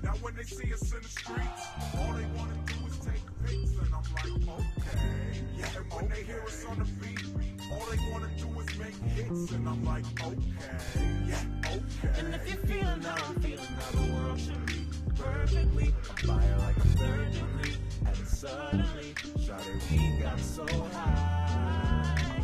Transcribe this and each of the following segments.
Now when they see us in the streets, all they wanna do is take pics, and I'm like, okay. Yeah, and when they hear us on the beat, all they wanna do is make hits, and I'm like, okay. Yeah, okay. And if you're feeling how I'm feeling, how the world should be perfectly on fire like a third degree, and suddenly, shawty, we got so high.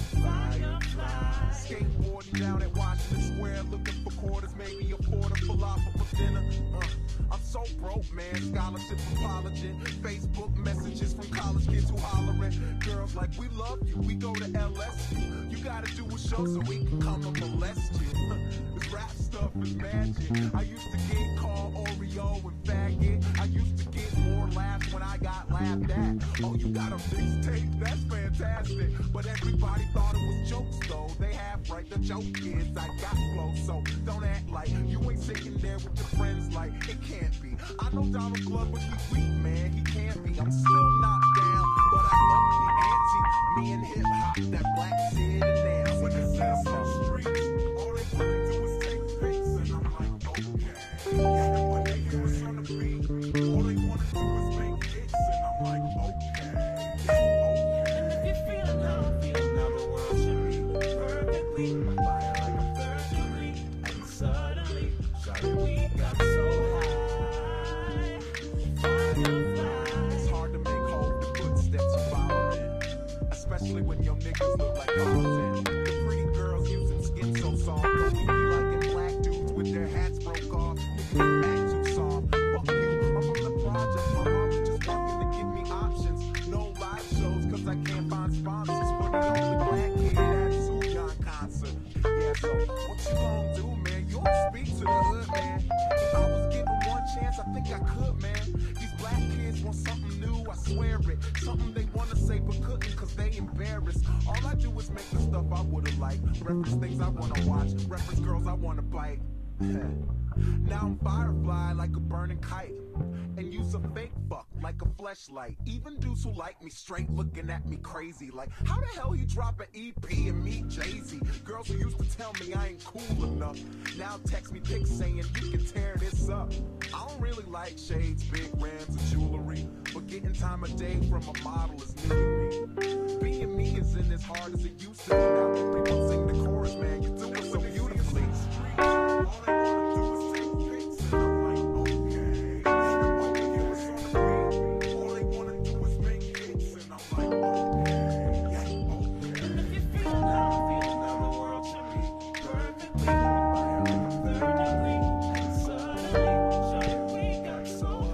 Firefly. Skateboarding down at Washington Square, looking for quarters, maybe afford a falafel for dinner. I'm so broke, man. Scholarship from college, Facebook messages from college kids who hollering. Girls like, we love you, we go to LSU. You gotta do a show so we can come and molest you. This rap stuff is magic. I used to get called Oreo and faggot. I used to get more laughs when I got laughed at. Oh, you got a mixtape? That's fantastic. But everybody thought it was jokes though. They have right, the joke is I got flow, so don't act like you ain't sitting there with your friends like it can't be. I know Donald Glover, he's weak, man, he can't be. I'm still knocked down, but I up the ante. Me and hip hop, that black Sid and Nancy. When they see us on the streets, all they wanna do is take pics, and I'm like, okay. Yeah, and when they hear us on the beat, all they wanna do is make hits, and I'm like, okay. Yeah, okay. And if you're feeling how I'm feeling, how the world should be perfectly on fire like a third degree, and suddenly, shawty, we got so high. Firefly. It's hard to make hold the footsteps you follow in, especially when your niggas look like Tarzan. The pretty girls using skin so soft, don't be liking black dudes with their hats broke off. Niggas act too soft. Fuck you, I'm from the project. My mom just working to give me options. No live shows, cause I can't find sponsors for the only black kid at a Sujan concert. Yeah, so what you gonna do, man? You don't speak to the hood, man. If I was given one chance, I think I could, man. These black kids want something new, I swear it. Something they wanna say but couldn't cause they embarrassed. All I do is make the stuff I would've liked. Reference things I wanna watch, reference girls I wanna bite. Now I'm firefly like a burning kite, and use a fake fuck like a fleshlight. Even dudes who like me straight looking at me crazy like, how the hell you drop an EP and meet Jay-Z? Girls who used to tell me I ain't cool enough now text me pics saying you can tear this up. I don't really like shades, big rims, and jewelry, but getting time of day from a model is new to me. Being me isn't as hard as it used to be. Now people sing the chorus, man, you do it so beautifully. All they wanna do is take pics, and I'm like, okay. And when they hear us on the beat, all they wanna do is make hits, and I'm like, okay. Yeah, okay. And if you're feeling how I'm feeling, how the world should be perfectly on fire like a third degree, and suddenly, shawty, we got so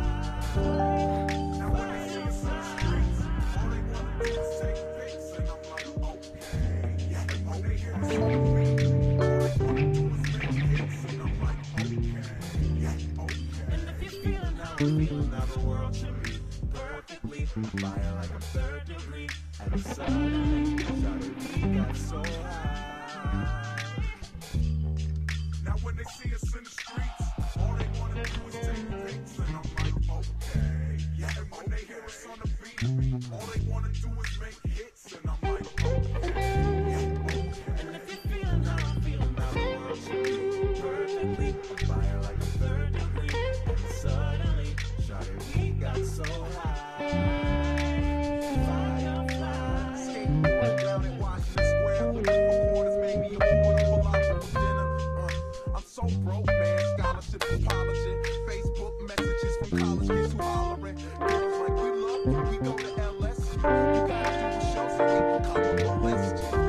high. Now when they see us on the streets, all they wanna do is take pics, and I'm like, okay. Yeah, and when they hear us on the beat, all they wanna do is make hits, and I'm like, okay. Yeah, okay. And if you're feeling how I'm feeling, how the world should be perfectly on fire like a third degree, and suddenly, shawty, we got so high. Now when they see us in the streets, all they wanna do is take pics, and I'm like, okay. Yeah, and when they hear us on the beat, all they wanna do is make hits, and I'm like, okay. Yeah, okay. And if you're feeling how I'm feeling, how the world should be perfectly on fire like a third degree, and suddenly, shawty, we got so high. Firefly. Skateboarding down at Washington Square, looking for quarters, maybe afford a falafel for dinner. I'm so broke, man. Scholarship from college, Facebook messages from college kids who hollering. Girls like, we love you, we go to LSU. You gotta do a show so we can come and molest you.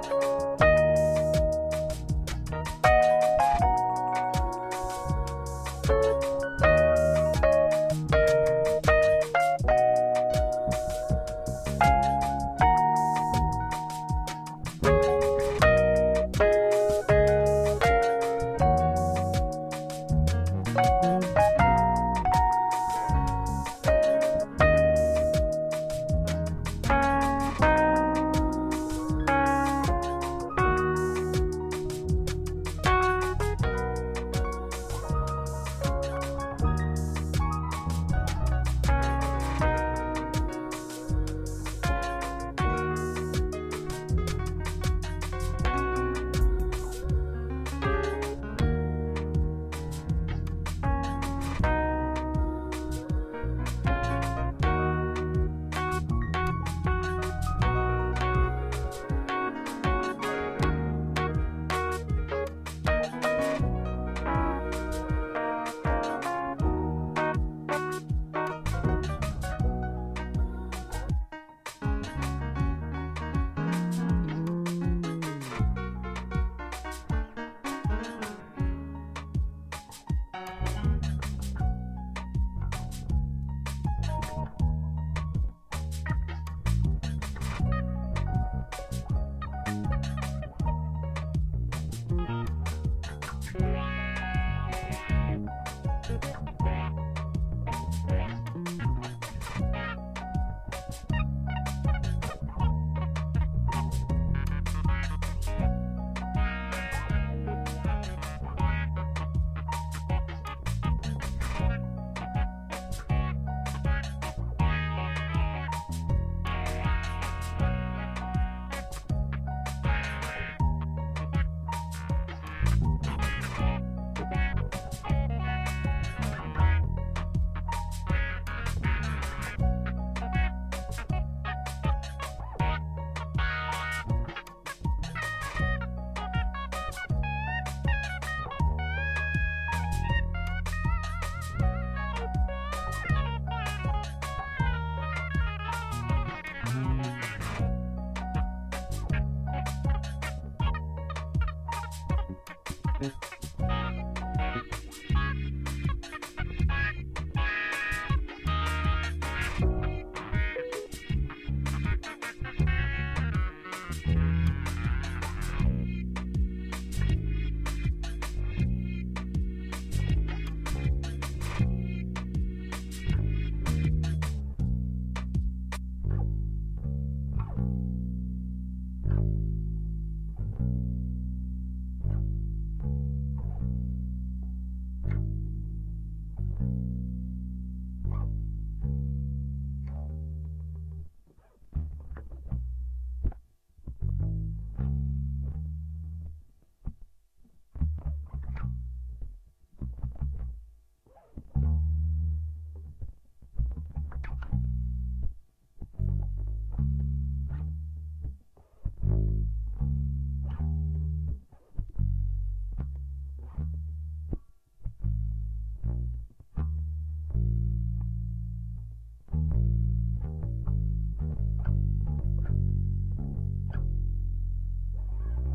Thank